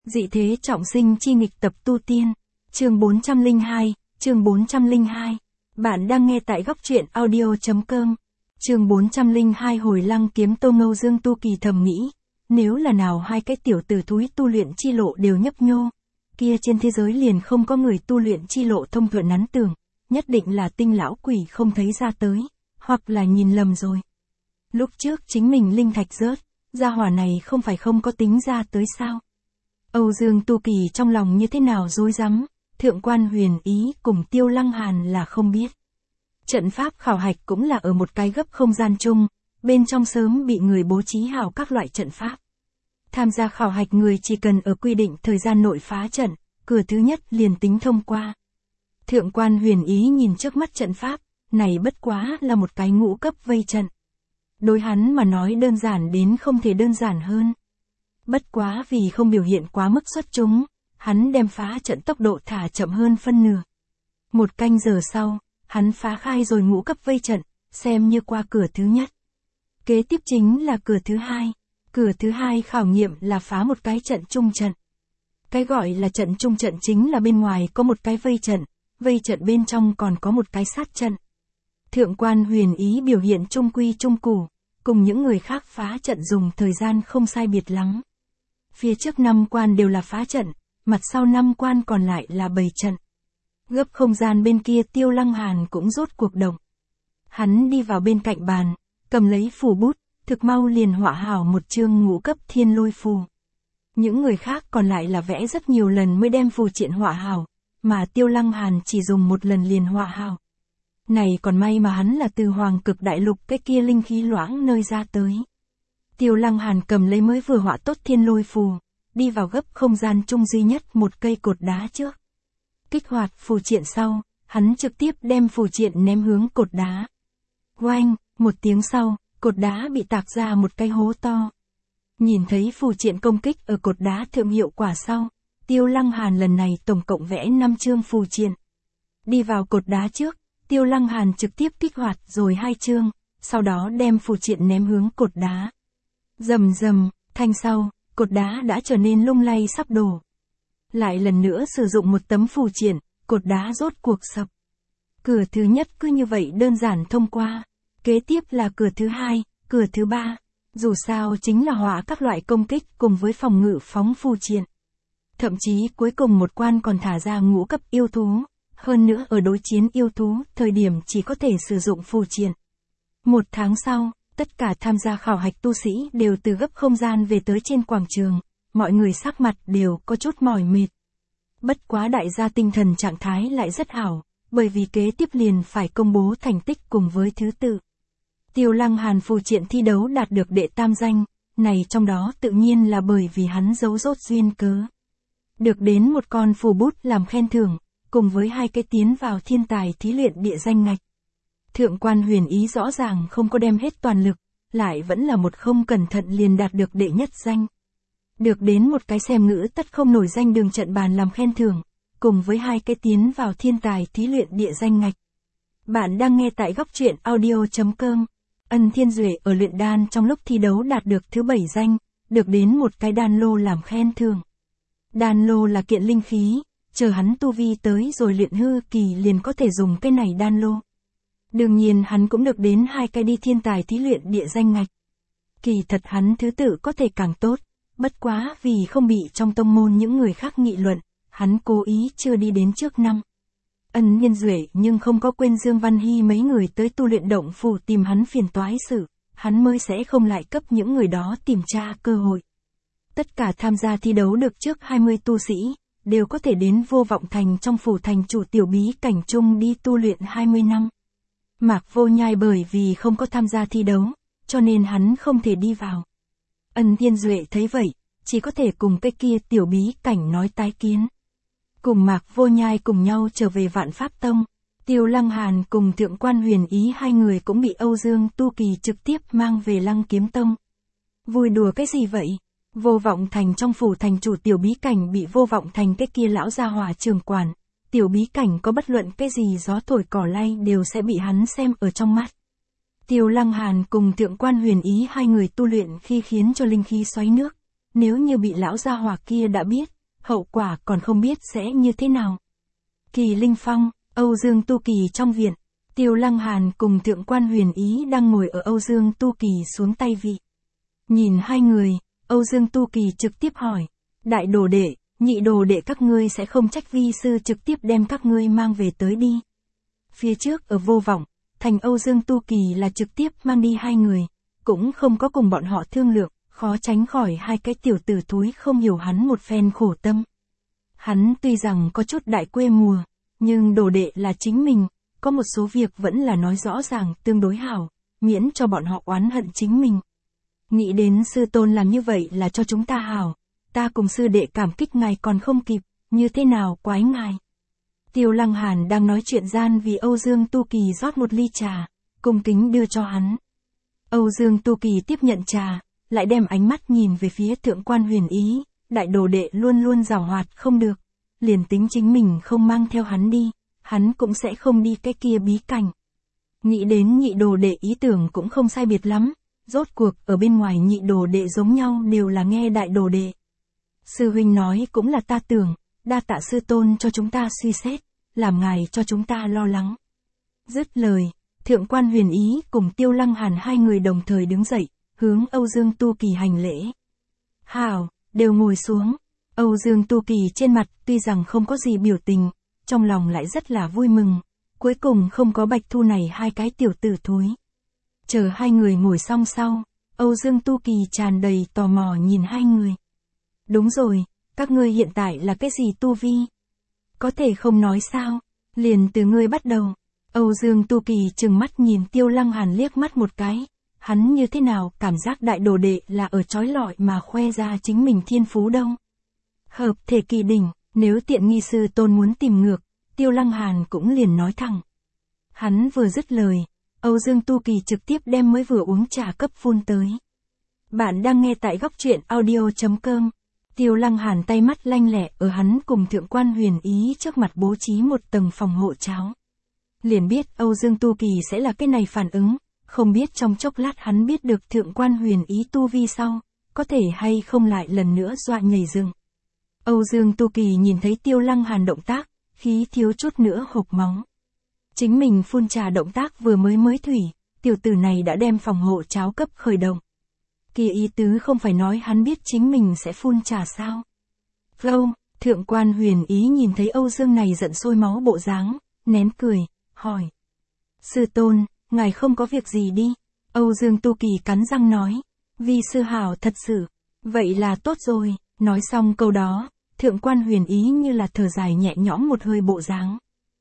Dị thế trọng sinh chi nghịch tập tu tiên. Chương 402, chương 402. Bạn đang nghe tại góc truyện audio.com. Chương 402 Hồi Lăng Kiếm Tông. Âu Dương Tu Kỳ thầm nghĩ, nếu là nào hai cái tiểu tử thúi tu luyện chi lộ đều nhấp nhô, kia trên thế giới liền không có người tu luyện chi lộ thông thuận nắn tường, nhất định là tinh lão quỷ không thấy ra tới, hoặc là nhìn lầm rồi. Lúc trước chính mình linh thạch rớt, gia hỏa này không phải không có tính ra tới sao? Âu Dương Tu Kỳ trong lòng như thế nào rối rắm, Thượng Quan Huyền Ý cùng Tiêu Lăng Hàn là không biết. Trận pháp khảo hạch cũng là ở một cái gấp không gian chung, bên trong sớm bị người bố trí hảo các loại trận pháp. Tham gia khảo hạch người chỉ cần ở quy định thời gian nội phá trận, cửa thứ nhất liền tính thông qua. Thượng Quan Huyền Ý nhìn trước mắt trận pháp, này bất quá là một cái ngũ cấp vây trận. Đối hắn mà nói đơn giản đến không thể đơn giản hơn. Bất quá vì không biểu hiện quá mức xuất chúng, hắn đem phá trận tốc độ thả chậm hơn phân nửa. Một canh giờ sau, hắn phá khai rồi ngũ cấp vây trận, xem như qua cửa thứ nhất. Kế tiếp chính là cửa thứ hai. Cửa thứ hai khảo nghiệm là phá một cái trận trung trận. Cái gọi là trận trung trận chính là bên ngoài có một cái vây trận bên trong còn có một cái sát trận. Thượng Quan Huyền Ý biểu hiện trung quy trung củ, cùng những người khác phá trận dùng thời gian không sai biệt lắm. Phía trước 5 quan đều là phá trận, mặt sau 5 quan còn lại là bày trận. Gấp không gian bên kia Tiêu Lăng Hàn cũng rốt cuộc động. Hắn đi vào bên cạnh bàn, cầm lấy phù bút, thực mau liền họa hảo một chương ngũ cấp thiên lôi phù. Những người khác còn lại là vẽ rất nhiều lần mới đem phù triện họa hảo, mà Tiêu Lăng Hàn chỉ dùng một lần liền họa hảo. Này còn may mà hắn là từ Hoàng Cực Đại Lục cái kia linh khí loãng nơi ra tới. Tiêu Lăng Hàn cầm lấy mới vừa họa tốt thiên lôi phù, đi vào gấp không gian chung duy nhất một cây cột đá trước. Kích hoạt phù triện sau, hắn trực tiếp đem phù triện ném hướng cột đá. Oanh, một tiếng sau, cột đá bị tạc ra một cái hố to. Nhìn thấy phù triện công kích ở cột đá thượng hiệu quả sau, Tiêu Lăng Hàn lần này tổng cộng vẽ 5 chương phù triện. Đi vào cột đá trước, Tiêu Lăng Hàn trực tiếp kích hoạt rồi 2 chương, sau đó đem phù triện ném hướng cột đá. Rầm rầm, thanh sau, cột đá đã trở nên lung lay sắp đổ. Lại lần nữa sử dụng một tấm phù triện, cột đá rốt cuộc sập. Cửa thứ nhất cứ như vậy đơn giản thông qua. Kế tiếp là cửa thứ hai, cửa thứ ba. Dù sao chính là họa các loại công kích cùng với phòng ngự phóng phù triện. Thậm chí cuối cùng một quan còn thả ra ngũ cấp yêu thú. Hơn nữa ở đối chiến yêu thú, thời điểm chỉ có thể sử dụng phù triện. 1 tháng sau, tất cả tham gia khảo hạch tu sĩ đều từ gấp không gian về tới trên quảng trường, mọi người sắc mặt đều có chút mỏi mệt. Bất quá đại gia tinh thần trạng thái lại rất hảo, bởi vì kế tiếp liền phải công bố thành tích cùng với thứ tự. Tiêu Lăng Hàn phù triện thi đấu đạt được đệ tam danh, này trong đó tự nhiên là bởi vì hắn giấu rốt duyên cớ. Được đến một con phù bút làm khen thưởng, cùng với 2 cái tiến vào thiên tài thí luyện địa danh ngạch. Thượng Quan Huyền Ý rõ ràng không có đem hết toàn lực, lại vẫn là một không cẩn thận liền đạt được đệ nhất danh. Được đến một cái xem ngữ tất không nổi danh đường trận bàn làm khen thưởng, cùng với 2 cái tiến vào thiên tài thí luyện địa danh ngạch. Bạn đang nghe tại góc truyện audio.com. Ân Thiên Duệ ở luyện đan trong lúc thi đấu đạt được thứ 7 danh, được đến một cái đan lô làm khen thưởng. Đan lô là kiện linh khí, chờ hắn tu vi tới rồi luyện hư kỳ liền có thể dùng cái này đan lô. Đương nhiên hắn cũng được đến 2 cái đi thiên tài thí luyện địa danh ngạch. Kỳ thật hắn thứ tự có thể càng tốt, bất quá vì không bị trong tông môn những người khác nghị luận, hắn cố ý chưa đi đến trước năm. Ân Thiên Duệ nhưng không có quên Dương Văn Hy mấy người tới tu luyện động phủ tìm hắn phiền toái sự, hắn mới sẽ không lại cấp những người đó tìm tra cơ hội. Tất cả tham gia thi đấu được trước 20 tu sĩ, đều có thể đến Vô Vọng Thành trong phủ thành chủ tiểu bí cảnh chung đi tu luyện 20 năm. Mạc Vô Nhai bởi vì không có tham gia thi đấu, cho nên hắn không thể đi vào. Ân Thiên Duệ thấy vậy, chỉ có thể cùng cái kia tiểu bí cảnh nói tái kiến. Cùng Mạc Vô Nhai cùng nhau trở về Vạn Pháp Tông, Tiêu Lăng Hàn cùng Thượng Quan Huyền Ý 2 người cũng bị Âu Dương Tu Kỳ trực tiếp mang về Lăng Kiếm Tông. Vui đùa cái gì vậy? Vô Vọng Thành trong phủ thành chủ tiểu bí cảnh bị Vô Vọng Thành cái kia lão gia hỏa trưởng quản. Tiểu bí cảnh có bất luận cái gì gió thổi cỏ lay đều sẽ bị hắn xem ở trong mắt. Tiêu Lăng Hàn cùng Thượng Quan Huyền Ý 2 người tu luyện khi khiến cho linh khí xoáy nước. nếu như bị lão gia hỏa kia đã biết, hậu quả còn không biết sẽ như thế nào. Kỳ Linh Phong, Âu Dương Tu Kỳ trong viện, Tiêu Lăng Hàn cùng Thượng quan Huyền Ý đang ngồi ở Âu Dương Tu Kỳ xuống tay vị. Nhìn hai người, Âu Dương Tu Kỳ trực tiếp hỏi, đại đồ đệ, nhị đồ đệ các ngươi sẽ không trách vi sư trực tiếp đem các ngươi mang về tới đi. Phía trước ở Vô Vọng, thành Âu Dương Tu Kỳ là trực tiếp mang đi hai người, cũng không có cùng bọn họ thương lượng, khó tránh khỏi hai cái tiểu tử thúi không hiểu hắn một phen khổ tâm. Hắn tuy rằng có chút đại quê mùa, nhưng đồ đệ là chính mình, có một số việc vẫn là nói rõ ràng tương đối hảo, miễn cho bọn họ oán hận chính mình. Nghĩ đến sư tôn làm như vậy là cho chúng ta hảo, ta cùng sư đệ cảm kích ngài còn không kịp, như thế nào quái ngài. Tiêu Lăng Hàn đang nói chuyện gian vì Âu Dương Tu Kỳ rót một ly trà, cung kính đưa cho hắn. Âu Dương Tu Kỳ tiếp nhận trà, lại đem ánh mắt nhìn về phía Thượng quan Huyền Ý, đại đồ đệ luôn luôn giàu hoạt không được, liền tính chính mình không mang theo hắn đi, hắn cũng sẽ không đi cái kia bí cảnh. Nghĩ đến nhị đồ đệ ý tưởng cũng không sai biệt lắm, rốt cuộc ở bên ngoài nhị đồ đệ giống nhau đều là nghe đại đồ đệ. Sư huynh nói cũng là ta tưởng, đa tạ sư tôn cho chúng ta suy xét, làm ngài cho chúng ta lo lắng. Dứt lời, Thượng quan Huyền Ý cùng Tiêu Lăng Hàn hai người đồng thời đứng dậy, hướng Âu Dương Tu Kỳ hành lễ. Hảo, đều ngồi xuống. Âu Dương Tu Kỳ trên mặt tuy rằng không có gì biểu tình, trong lòng lại rất là vui mừng, cuối cùng không có Bạch Thu này hai cái tiểu tử thối. Chờ hai người ngồi xong sau, Âu Dương Tu Kỳ tràn đầy tò mò nhìn hai người. Đúng rồi, các ngươi hiện tại là cái gì tu vi? Có thể không nói sao? Liền từ ngươi bắt đầu. Âu Dương Tu Kỳ trừng mắt nhìn Tiêu Lăng Hàn liếc mắt một cái. Hắn như thế nào cảm giác đại đồ đệ là ở chói lọi mà khoe ra chính mình thiên phú đâu. Hợp thể kỳ đỉnh, nếu tiện nghi sư tôn muốn tìm ngược, Tiêu Lăng Hàn cũng liền nói thẳng. Hắn vừa dứt lời, Âu Dương Tu Kỳ trực tiếp đem mới vừa uống trà cấp phun tới. Bạn đang nghe tại góc truyện audio.com. Tiêu Lăng Hàn tay mắt lanh lẹ ở hắn cùng Thượng quan Huyền Ý trước mặt bố trí một tầng phòng hộ cháo. Liền biết Âu Dương Tu Kỳ sẽ là cái này phản ứng, không biết trong chốc lát hắn biết được Thượng quan Huyền Ý tu vi sau, có thể hay không lại lần nữa dọa nhảy dựng. Âu Dương Tu Kỳ nhìn thấy Tiêu Lăng Hàn động tác, khí thiếu chút nữa hộc máu. Chính mình phun trà động tác vừa mới thủy, tiểu tử này đã đem phòng hộ cháo cấp khởi động. Kia ý tứ không phải nói hắn biết chính mình sẽ phun trà sao. Lâu, Thượng quan Huyền Ý nhìn thấy Âu Dương này giận sôi máu bộ dáng, nén cười, hỏi. Sư tôn, ngài không có việc gì đi. Âu Dương Tu Kỳ cắn răng nói. Vi sư hảo thật sự. Vậy là tốt rồi. Nói xong câu đó, Thượng quan Huyền Ý như là thở dài nhẹ nhõm một hơi bộ dáng.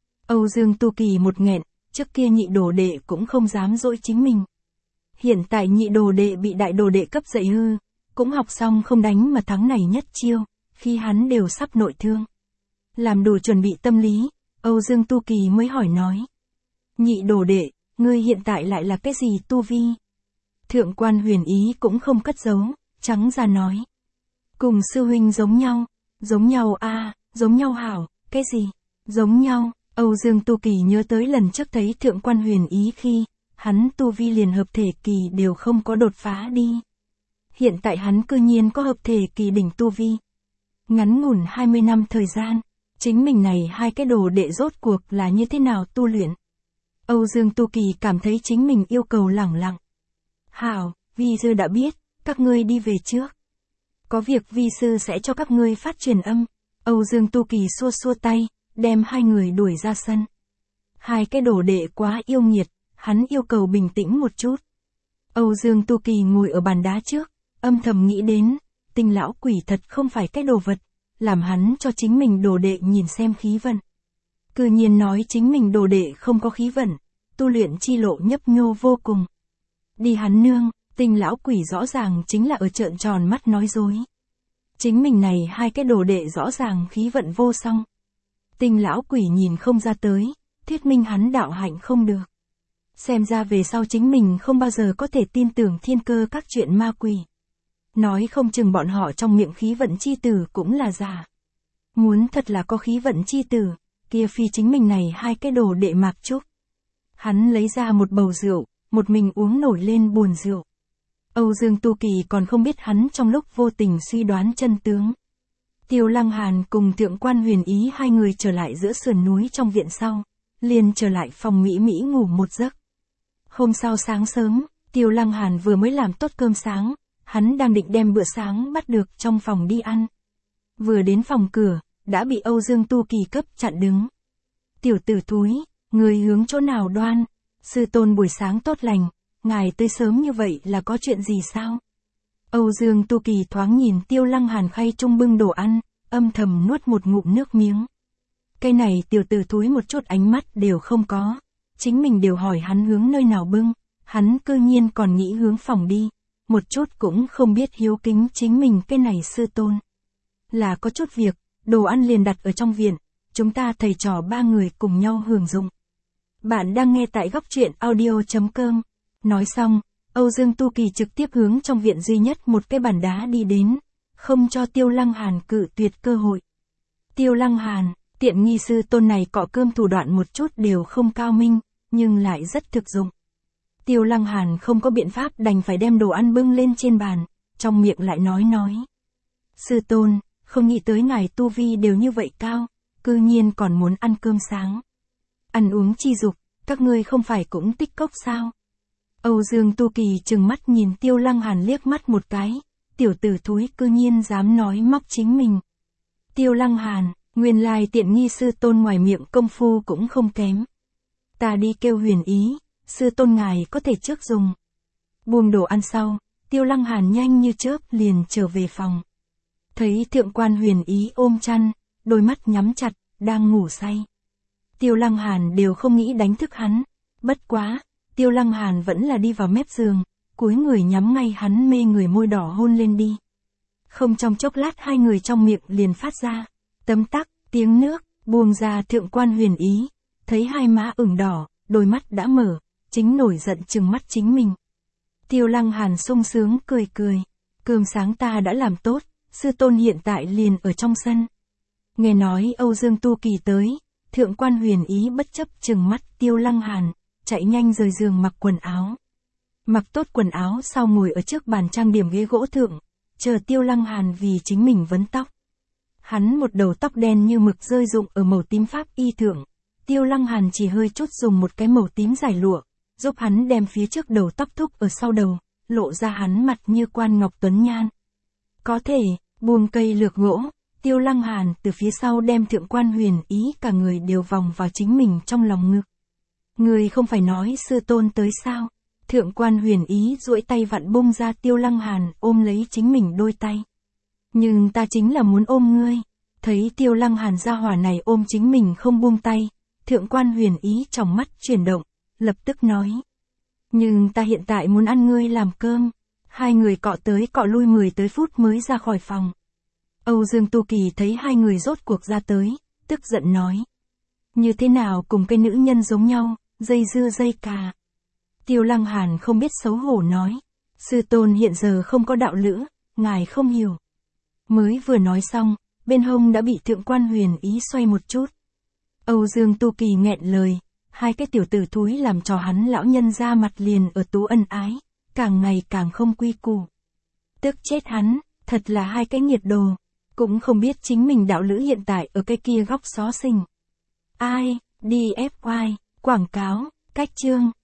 Âu Dương Tu Kỳ một nghẹn, trước kia nhị đồ đệ cũng không dám dỗi chính mình. Hiện tại nhị đồ đệ bị đại đồ đệ cấp dạy hư, cũng học xong không đánh mà thắng này nhất chiêu, khi hắn đều sắp nội thương. Làm đủ chuẩn bị tâm lý, Âu Dương Tu Kỳ mới hỏi nói. Nhị đồ đệ, ngươi hiện tại lại là cái gì tu vi? Thượng quan Huyền Ý cũng không cất giấu, trắng ra nói. Cùng sư huynh giống nhau a, giống nhau hảo, cái gì? Giống nhau, Âu Dương Tu Kỳ nhớ tới lần trước thấy Thượng quan Huyền Ý khi, hắn tu vi liền hợp thể kỳ đều không có đột phá đi. Hiện tại hắn cư nhiên có hợp thể kỳ đỉnh tu vi. Ngắn ngủn 20 năm thời gian, chính mình này hai cái đồ đệ rốt cuộc là như thế nào tu luyện? Âu Dương Tu Kỳ cảm thấy chính mình yêu cầu lẳng lặng. Hảo, vi sư đã biết, các ngươi đi về trước. Có việc vi sư sẽ cho các ngươi phát truyền âm. Âu Dương Tu Kỳ xua xua tay, đem hai người đuổi ra sân. Hai cái đồ đệ quá yêu nghiệt, hắn yêu cầu bình tĩnh một chút. Âu Dương Tu Kỳ ngồi ở bàn đá trước, âm thầm nghĩ đến, Tinh lão quỷ thật không phải cái đồ vật, làm hắn cho chính mình đồ đệ nhìn xem khí vận. Cư nhiên nói chính mình đồ đệ không có khí vận, tu luyện chi lộ nhấp nhô vô cùng. Đi hắn nương, Tinh lão quỷ rõ ràng chính là ở trợn tròn mắt nói dối. Chính mình này hai cái đồ đệ rõ ràng khí vận vô song. Tinh lão quỷ nhìn không ra tới, thuyết minh hắn đạo hạnh không được. Xem ra về sau chính mình không bao giờ có thể tin tưởng thiên cơ các chuyện ma quỷ. Nói không chừng bọn họ trong miệng khí vận chi tử cũng là giả. Muốn thật là có khí vận chi tử, kia phi chính mình này hai cái đồ đệ Mạc Trúc. Hắn lấy ra một bầu rượu, một mình uống nổi lên buồn rượu. Âu Dương Tu Kỳ còn không biết hắn trong lúc vô tình suy đoán chân tướng. Tiêu Lăng Hàn cùng Thượng quan Huyền Ý hai người trở lại giữa sườn núi trong viện sau, liền trở lại phòng Mỹ Mỹ ngủ một giấc. Hôm sau sáng sớm, Tiêu Lăng Hàn vừa mới làm tốt cơm sáng, hắn đang định đem bữa sáng bắt được trong phòng đi ăn. Vừa đến phòng cửa, đã bị Âu Dương Tu Kỳ cấp chặn đứng. Tiểu tử thúi, người hướng chỗ nào đoan? Sư tôn buổi sáng tốt lành, ngài tới sớm như vậy là có chuyện gì sao? Âu Dương Tu Kỳ thoáng nhìn Tiêu Lăng Hàn khay trung bưng đồ ăn, âm thầm nuốt một ngụm nước miếng. Cái này tiểu tử thúi một chút ánh mắt đều không có. Chính mình đều hỏi hắn hướng nơi nào bưng, hắn cư nhiên còn nghĩ hướng phòng đi. Một chút cũng không biết hiếu kính chính mình cái này sư tôn. Là có chút việc, đồ ăn liền đặt ở trong viện, chúng ta thầy trò ba người cùng nhau hưởng dụng. Bạn đang nghe tại góc truyện audio.com. Nói xong, Âu Dương Tu Kỳ trực tiếp hướng trong viện duy nhất một cái bàn đá đi đến, không cho Tiêu Lăng Hàn cự tuyệt cơ hội. Tiêu Lăng Hàn, tiện nghi sư tôn này cọ cơm thủ đoạn một chút đều không cao minh, nhưng lại rất thực dụng. Tiêu Lăng Hàn không có biện pháp đành phải đem đồ ăn bưng lên trên bàn, trong miệng lại nói. Sư tôn, không nghĩ tới ngài tu vi đều như vậy cao, cư nhiên còn muốn ăn cơm sáng. Ăn uống chi dục, các ngươi không phải cũng tích cốc sao? Âu Dương Tu Kỳ trừng mắt nhìn Tiêu Lăng Hàn liếc mắt một cái, tiểu tử thúi cư nhiên dám nói móc chính mình. Tiêu Lăng Hàn, nguyên lai tiện nghi sư tôn ngoài miệng công phu cũng không kém. Ta đi kêu Huyền Ý, sư tôn ngài có thể trước dùng. Buông đồ ăn sau, Tiêu Lăng Hàn nhanh như chớp liền trở về phòng. Thấy Thượng quan Huyền Ý ôm chăn, đôi mắt nhắm chặt, đang ngủ say. Tiêu Lăng Hàn đều không nghĩ đánh thức hắn, bất quá, Tiêu Lăng Hàn vẫn là đi vào mép giường, cúi người nhắm ngay hắn mê người môi đỏ hôn lên đi. Không trong chốc lát hai người trong miệng liền phát ra, tấm tắc, tiếng nước, buông ra Thượng quan Huyền Ý, thấy hai má ửng đỏ, đôi mắt đã mở, chính nổi giận trừng mắt chính mình. Tiêu Lăng Hàn sung sướng cười, cơm sáng ta đã làm tốt, sư tôn hiện tại liền ở trong sân. Nghe nói Âu Dương Tu Kỳ tới, Thượng quan Huyền Ý bất chấp trừng mắt Tiêu Lăng Hàn, chạy nhanh rời giường mặc quần áo. Mặc tốt quần áo sau ngồi ở trước bàn trang điểm ghế gỗ thượng, chờ Tiêu Lăng Hàn vì chính mình vấn tóc. Hắn một đầu tóc đen như mực rơi rụng ở màu tím pháp y thượng, Tiêu Lăng Hàn chỉ hơi chút dùng một cái màu tím giải lụa, giúp hắn đem phía trước đầu tóc thúc ở sau đầu, lộ ra hắn mặt như quan ngọc tuấn nhan. Có thể, buông cây lược gỗ, Tiêu Lăng Hàn từ phía sau đem Thượng quan Huyền Ý cả người đều vòng vào chính mình trong lòng ngực. Người không phải nói sư tôn tới sao? Thượng quan Huyền Ý duỗi tay vặn bung ra Tiêu Lăng Hàn ôm lấy chính mình đôi tay. Nhưng ta chính là muốn ôm ngươi. Thấy Tiêu Lăng Hàn gia hỏa này ôm chính mình không buông tay, Thượng quan Huyền Ý trong mắt chuyển động, lập tức nói. Nhưng ta hiện tại muốn ăn ngươi làm cơm. Hai người cọ tới cọ lui 10 tới phút mới ra khỏi phòng. Âu Dương Tu Kỳ thấy hai người rốt cuộc ra tới, tức giận nói. Như thế nào cùng cái nữ nhân giống nhau, dây dưa dây cà. Tiêu Lăng Hàn không biết xấu hổ nói. Sư tôn hiện giờ không có đạo lữ, ngài không hiểu. Mới vừa nói xong, bên hông đã bị Thượng quan Huyền Ý xoay một chút. Âu Dương Tu Kỳ nghẹn lời, hai cái tiểu tử thúi làm cho hắn lão nhân ra mặt liền ở tú ân ái, càng ngày càng không quy củ. Tức chết hắn, thật là hai cái nghiệt đồ, cũng không biết chính mình đạo lữ hiện tại ở cái kia góc xó xỉnh. Ai, đi FY, quảng cáo, cách chương.